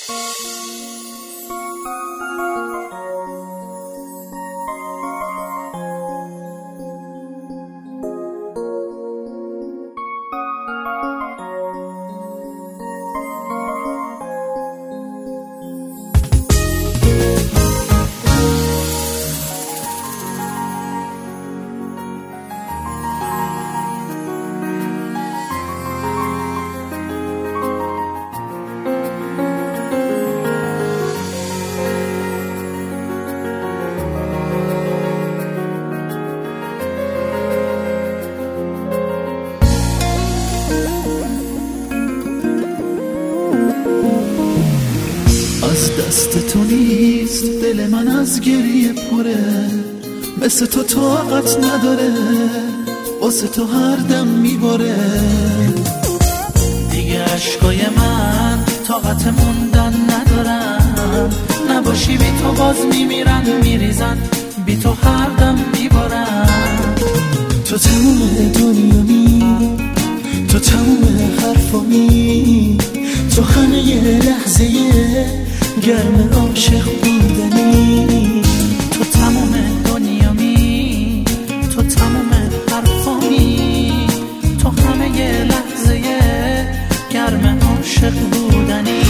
از دست تو نیست دل من از گریه پره، مثل تو طاقت نداره، واسه تو هر دم میباره. دیگه عشقای من طاقت موندن ندارن، نباشی بی تو باز میمیرن میریزن، بی تو هر دم میبارن. تو تموم دنیامی، تو تموم حرفامی، تو همه یه لحظه گرم عاشق بودنی. تو تموم دنیامی، تو تموم حرفامی، تو همه یه لحظه گرم عاشق بودنی.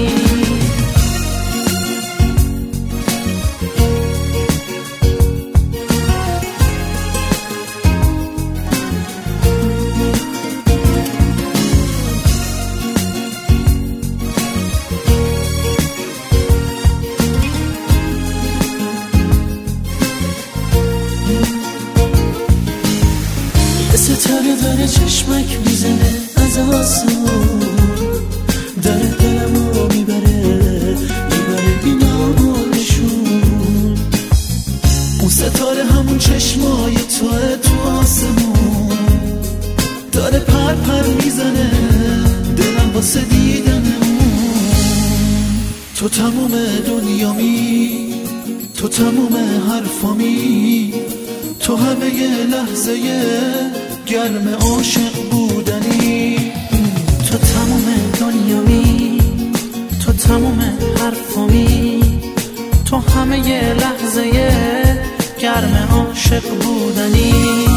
ستاره داره چشمک میزنه از آسمون، داره دلمو میبره بینامونشون. اون ستاره همون چشمای توه تو آسمون، داره پر پر میزنه دلم واسه دیدنمون. تو تموم دنیامی، تو تموم حرفامی، تو همه یه لحظه گرم عاشق بودنی. تو تموم دنیامی، تو تموم حرفامی، تو همه یه لحظه گرم عاشق بودنی.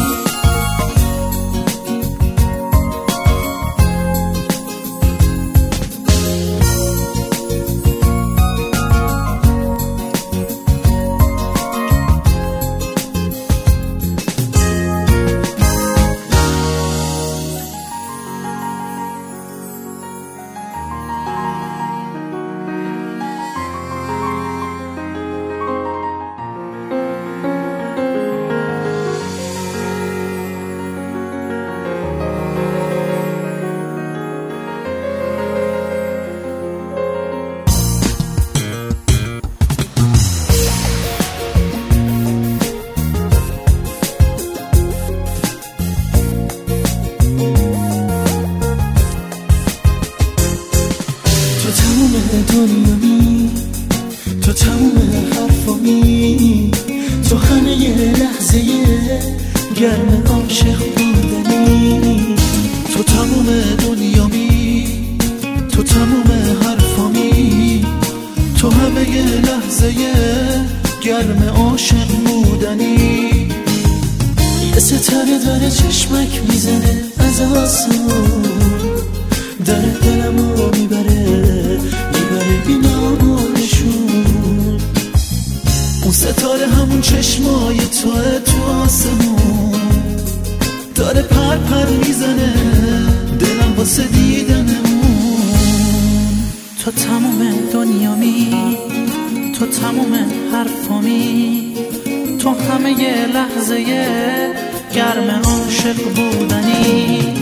دنیامی، تو تموم حرفامی، تو همه یه لحظه گرم عاشق بودنی. تو تموم دنیامی، تو تموم حرفامی، تو همه یه لحظه گرم عاشق بودنی. یه ستاره داره چشمک میزنه از آسمون، داره دلمو میبره بینامونشون. اون ستاره همون چشمای توه تو آسمون، داره پر پر میزنه دلم واسه دیدنمون. تو تموم دنیامی، تو تموم حرفامی، تو همه یه لحظه گرم عاشق بودنی.